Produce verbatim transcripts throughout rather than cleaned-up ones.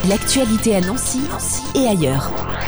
L'actualité à Nancy, Nancy et ailleurs.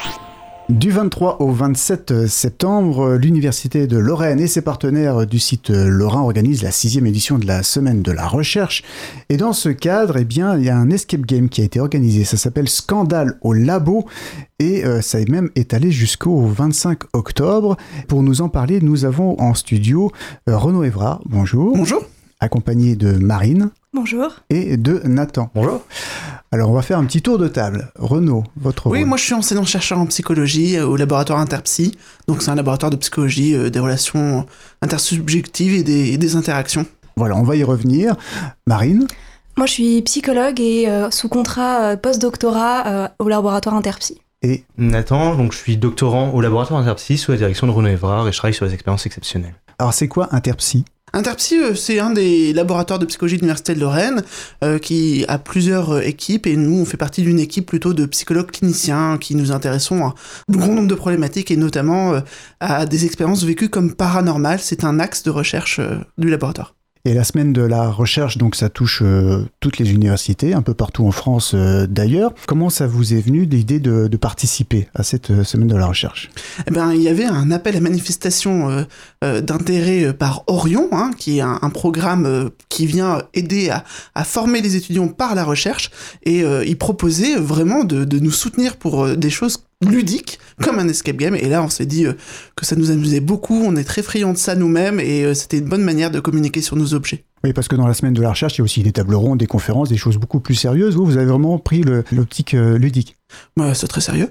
Du vingt-trois au vingt-sept septembre, l'Université de Lorraine et ses partenaires du site Lorrain organisent la sixième édition de la Semaine de la Recherche. Et dans ce cadre, eh bien, il y a un escape game qui a été organisé. Ça s'appelle Scandale au labo et euh, ça est même étalé jusqu'au vingt-cinq octobre. Pour nous en parler, nous avons en studio euh, Renaud Évrard. Bonjour. Bonjour. Accompagné de Marine. Bonjour. Et de Nathan. Bonjour. Alors, on va faire un petit tour de table. Renaud, votre Oui, rôle. moi je suis enseignant-chercheur en psychologie euh, au laboratoire Interpsy. Donc c'est un laboratoire de psychologie euh, des relations intersubjectives et des, et des interactions. Voilà, on va y revenir. Marine. Moi, je suis psychologue et euh, sous contrat euh, post-doctorat euh, au laboratoire Interpsy. Et Nathan, donc je suis doctorant au laboratoire Interpsy sous la direction de Renaud Évrard et je travaille sur les expériences exceptionnelles. alors, c'est quoi Interpsy ? Interpsy, euh, c'est un des laboratoires de psychologie de l'Université de Lorraine euh, qui a plusieurs euh, équipes et nous, on fait partie d'une équipe plutôt de psychologues cliniciens qui nous intéressons à un grand nombre de problématiques et notamment euh, à des expériences vécues comme paranormales. C'est un axe de recherche euh, du laboratoire. Et la semaine de la recherche, donc ça touche euh, toutes les universités, un peu partout en France euh, d'ailleurs. Comment ça vous est venu l'idée de, de participer à cette euh, semaine de la recherche ? Eh ben, il y avait un appel à manifestation euh, euh, d'intérêt par Orion, hein, qui est un, un programme euh, qui vient aider à, à former les étudiants par la recherche, et euh, il proposait vraiment de, de nous soutenir pour euh, des choses ludique, comme un escape game, et là on s'est dit euh, que ça nous amusait beaucoup, on est très friands de ça nous-mêmes, et euh, c'était une bonne manière de communiquer sur nos objets. Oui, parce que dans la semaine de la recherche, il y a aussi des tables rondes, des conférences, des choses beaucoup plus sérieuses. Vous, vous avez vraiment pris le, l'optique euh, ludique. Bah, c'est très sérieux.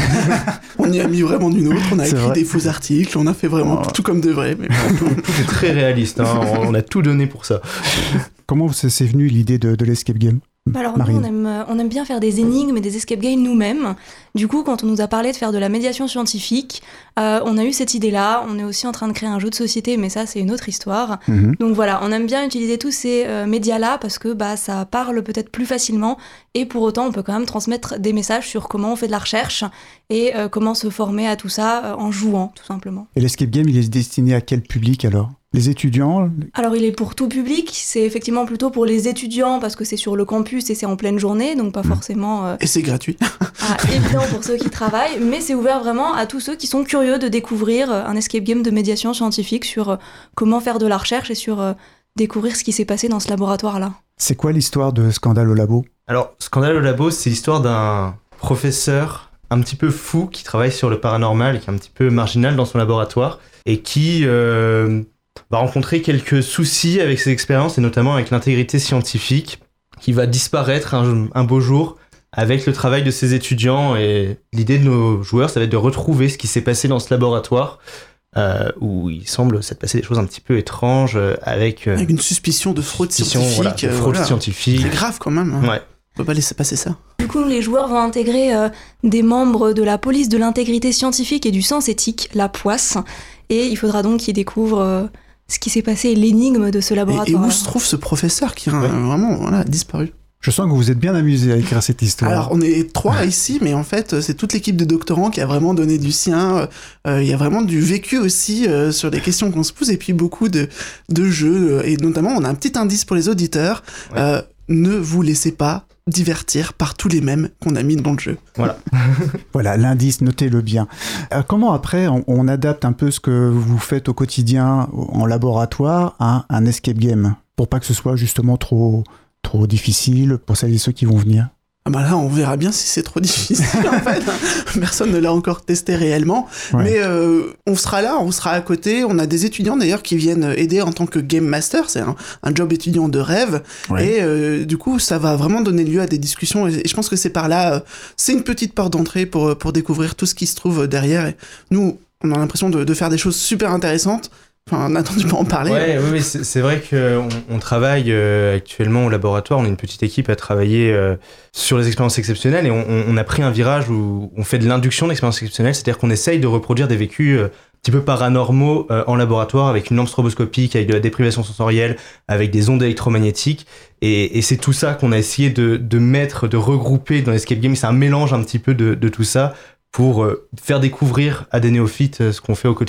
On y a mis vraiment du nôtre, on a C'est écrit vrai. des faux articles, on a fait vraiment Oh. tout comme de vrai. Mais bon, tout- Tout est très réaliste, hein, on a tout donné pour ça. Comment c'est, c'est venu l'idée de, de l'escape game ? Alors Marine. nous, on aime, euh, on aime bien faire des énigmes et des escape games nous-mêmes. Du coup, quand on nous a parlé de faire de la médiation scientifique, euh, on a eu cette idée-là. On est aussi en train de créer un jeu de société, mais ça, c'est une autre histoire. Mhm. Donc voilà, on aime bien utiliser tous ces euh, médias-là parce que bah, ça parle peut-être plus facilement et pour autant, on peut quand même transmettre des messages sur comment on fait de la recherche et euh, comment se former à tout ça euh, en jouant, tout simplement. Et l'escape game, il est destiné à quel public alors ? Les étudiants ? Alors il est pour tout public, c'est effectivement plutôt pour les étudiants parce que c'est sur le campus et c'est en pleine journée, donc pas forcément euh, Et c'est gratuit. ah, évident pour ceux qui travaillent, mais c'est ouvert vraiment à tous ceux qui sont curieux de découvrir euh, un escape game de médiation scientifique sur euh, comment faire de la recherche et sur euh, découvrir ce qui s'est passé dans ce laboratoire-là. C'est quoi l'histoire de Scandale au labo ? Alors, Scandale au labo, c'est l'histoire d'un professeur un petit peu fou qui travaille sur le paranormal et qui est un petit peu marginal dans son laboratoire et qui euh, va rencontrer quelques soucis avec ses expériences et notamment avec l'intégrité scientifique qui va disparaître un, un beau jour avec le travail de ses étudiants. Et l'idée de nos joueurs, ça va être de retrouver ce qui s'est passé dans ce laboratoire euh, où il semble s'être passé des choses un petit peu étranges euh, avec, euh, Avec une suspicion de fraude suspicion, scientifique. voilà, de euh, fraude voilà. scientifique. C'est grave quand même. Hein. Ouais. On peut pas laisser passer ça. Du coup, les joueurs vont intégrer euh, des membres de la police de l'intégrité scientifique et du sens éthique, la P O I S, et il faudra donc qu'ils découvrent euh, ce qui s'est passé et l'énigme de ce Et, laboratoire. et où se trouve ce professeur qui a Ouais. vraiment voilà, disparu? Je sens que vous êtes bien amusé à écrire cette histoire. Alors, on est trois ici, mais en fait, c'est toute l'équipe de doctorants qui a vraiment donné du sien. Euh, Il y a vraiment du vécu aussi euh, sur les questions qu'on se pose, et puis beaucoup de, de jeux. Et notamment, on a un petit indice pour les auditeurs. Ouais. Euh, ne vous laissez pas divertir par tous les mèmes qu'on a mis dans le jeu. Voilà. Voilà, l'indice, notez-le bien. Euh, comment après, on, on adapte un peu ce que vous faites au quotidien en laboratoire à un escape game pour pas que ce soit justement trop, trop difficile pour celles et ceux qui vont venir ? Ah bah là, on verra bien si c'est trop difficile, en fait. Personne ne l'a encore testé réellement. Ouais. Mais euh, on sera là, on sera à côté. On a des étudiants, d'ailleurs, qui viennent aider en tant que Game Master. C'est un, un job étudiant de rêve. Ouais. Et euh, du coup, ça va vraiment donner lieu à des discussions. Et, et je pense que c'est par là, euh, c'est une petite porte d'entrée pour, pour découvrir tout ce qui se trouve derrière. Et nous, on a l'impression de, de faire des choses super intéressantes. Enfin, Nathan, tu peux en parler. Ouais, oui, oui, c'est, c'est vrai qu'on on travaille euh, actuellement au laboratoire, on est une petite équipe à travailler euh, sur les expériences exceptionnelles et on, on, on a pris un virage où on fait de l'induction d'expériences exceptionnelles, c'est-à-dire qu'on essaye de reproduire des vécus euh, un petit peu paranormaux euh, en laboratoire avec une lampe stroboscopique, avec de la déprivation sensorielle, avec des ondes électromagnétiques et, et c'est tout ça qu'on a essayé de, de mettre, de regrouper dans l'escape game, c'est un mélange un petit peu de, de tout ça pour euh, faire découvrir à des néophytes euh, ce qu'on fait au quotidien.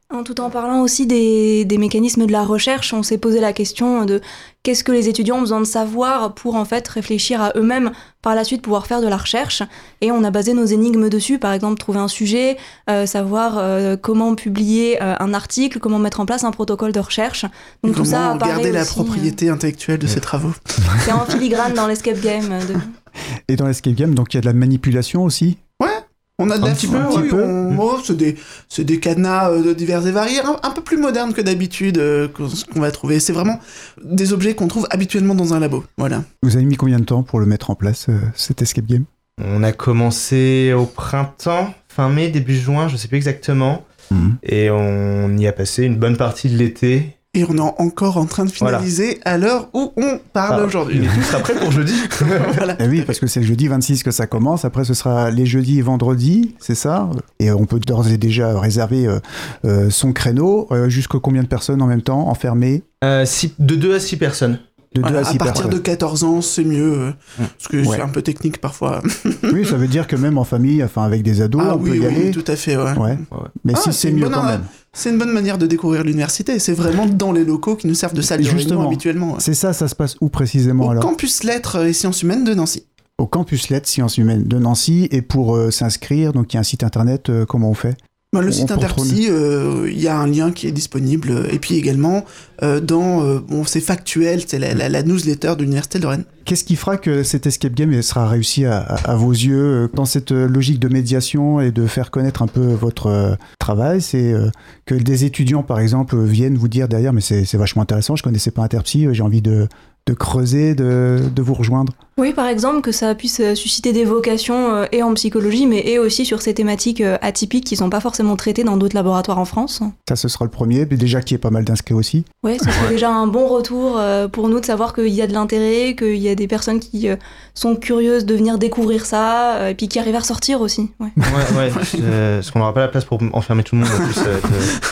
Tout en parlant aussi des, des mécanismes de la recherche, on s'est posé la question de qu'est-ce que les étudiants ont besoin de savoir pour en fait réfléchir à eux-mêmes, par la suite pouvoir faire de la recherche. Et on a basé nos énigmes dessus, par exemple trouver un sujet, euh, savoir euh, comment publier euh, un article, comment mettre en place un protocole de recherche. Donc et tout ça comment garder la aussi, propriété euh... intellectuelle de ces travaux. C'est en filigrane dans l'escape game. De... Et dans l'escape game, donc il y a de la manipulation aussi ? Ouais. On a de la un petit peu, oui, peu. On... Oh, c'est des, c'est des cadenas euh, divers et variés, un, un peu plus modernes que d'habitude, euh, qu'on va trouver. C'est vraiment des objets qu'on trouve habituellement dans un labo. Voilà. Vous avez mis combien de temps pour le mettre en place, euh, cet escape game ? On a commencé au printemps, fin mai, début juin, je sais plus exactement. Mmh. Et on y a passé une bonne partie de l'été. Et on est encore en train de finaliser voilà. à l'heure où on parle ah, aujourd'hui. Et tout sera prêt pour jeudi. Voilà. Et oui, parce que c'est le jeudi vingt-six que ça commence. Après, ce sera les jeudis et vendredis, c'est ça ? Et on peut d'ores et déjà réserver euh, euh, son créneau. Euh, jusqu'à combien de personnes en même temps, enfermées ? euh, six, De deux à six personnes. De voilà, deux à six à partir personnes. de quatorze ans, c'est mieux, euh, mmh. parce que ouais. c'est un peu technique parfois. Oui, ça veut dire que même en famille, enfin avec des ados, ah, on oui, peut y oui, aller. Oui, tout à fait, ouais. ouais. ouais. Mais ah, si c'est, c'est mieux bonne, quand même. C'est une bonne manière de découvrir l'université. C'est vraiment dans les locaux qui nous servent de salle de réunion habituellement. Ouais. C'est ça, ça se passe où précisément Au alors ? campus Lettres et Sciences Humaines de Nancy. Au campus Lettres Sciences Humaines de Nancy. Et pour euh, s'inscrire, donc il y a un site internet, euh, comment on fait ? Ben, le site Interpsy, il euh, y a un lien qui est disponible. Et puis également, euh, dans, euh, bon, c'est factuel, c'est la, la, la newsletter de l'Université de Lorraine. Qu'est-ce qui fera que cet escape game sera réussi à, à, à vos yeux dans cette logique de médiation et de faire connaître un peu votre euh, travail ? C'est euh, que des étudiants, par exemple, viennent vous dire derrière, mais c'est, c'est vachement intéressant, je connaissais pas Interpsy, j'ai envie de, de creuser, de, de vous rejoindre. Oui, par exemple, que ça puisse susciter des vocations euh, et en psychologie, mais et aussi sur ces thématiques euh, atypiques qui ne sont pas forcément traitées dans d'autres laboratoires en France. Ça, ce sera le premier, mais déjà qu'il y ait pas mal d'inscrits aussi. Oui, ça serait déjà un bon retour euh, pour nous de savoir qu'il y a de l'intérêt, qu'il y a des personnes qui euh, sont curieuses de venir découvrir ça, euh, et puis qui arrivent à ressortir aussi. Ouais, ouais, ouais euh, parce qu'on n'aura pas la place pour enfermer tout le monde en plus. Euh,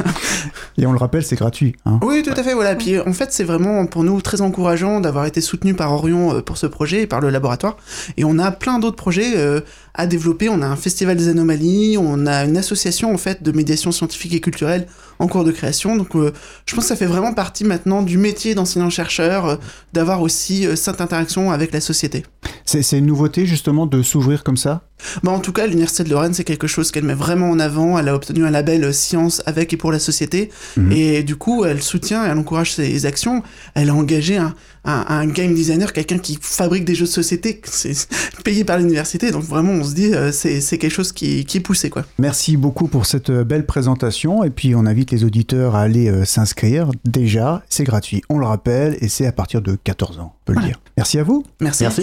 de... Et on le rappelle, c'est gratuit. Hein. Oui, tout à fait, voilà. Puis en fait, c'est vraiment pour nous très encourageant d'avoir été soutenu par Orion pour ce projet et par le laboratoire. Et on a plein d'autres projets euh, à développer. On a un festival des anomalies, on a une association en fait de médiation scientifique et culturelle en cours de création. Donc euh, je pense que ça fait vraiment partie maintenant du métier d'enseignant-chercheur euh, d'avoir aussi euh, cette interaction avec la société. C'est, c'est une nouveauté justement de s'ouvrir comme ça ? Bah, en tout cas, l'Université de Lorraine, c'est quelque chose qu'elle met vraiment en avant. Elle a obtenu un label Science avec et pour la société. Mmh. Et du coup, elle soutient et elle encourage ses actions. Elle a engagé un, un, un game designer, quelqu'un qui fabrique des jeux de société, c'est payé par l'université. Donc vraiment, on se dit, euh, c'est, c'est quelque chose qui, qui est poussé, quoi. Merci beaucoup pour cette belle présentation. Et puis, on invite les auditeurs à aller euh, s'inscrire. Déjà, c'est gratuit, on le rappelle, et c'est à partir de quatorze ans, on peut le voilà. dire. Merci à vous. Merci. Merci.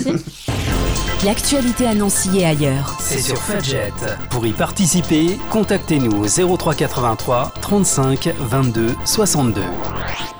L'actualité à Nancy et ailleurs. C'est sur Fudget. Pour y participer, contactez-nous au zéro trois quatre-vingt-trois trente-cinq vingt-deux soixante-deux.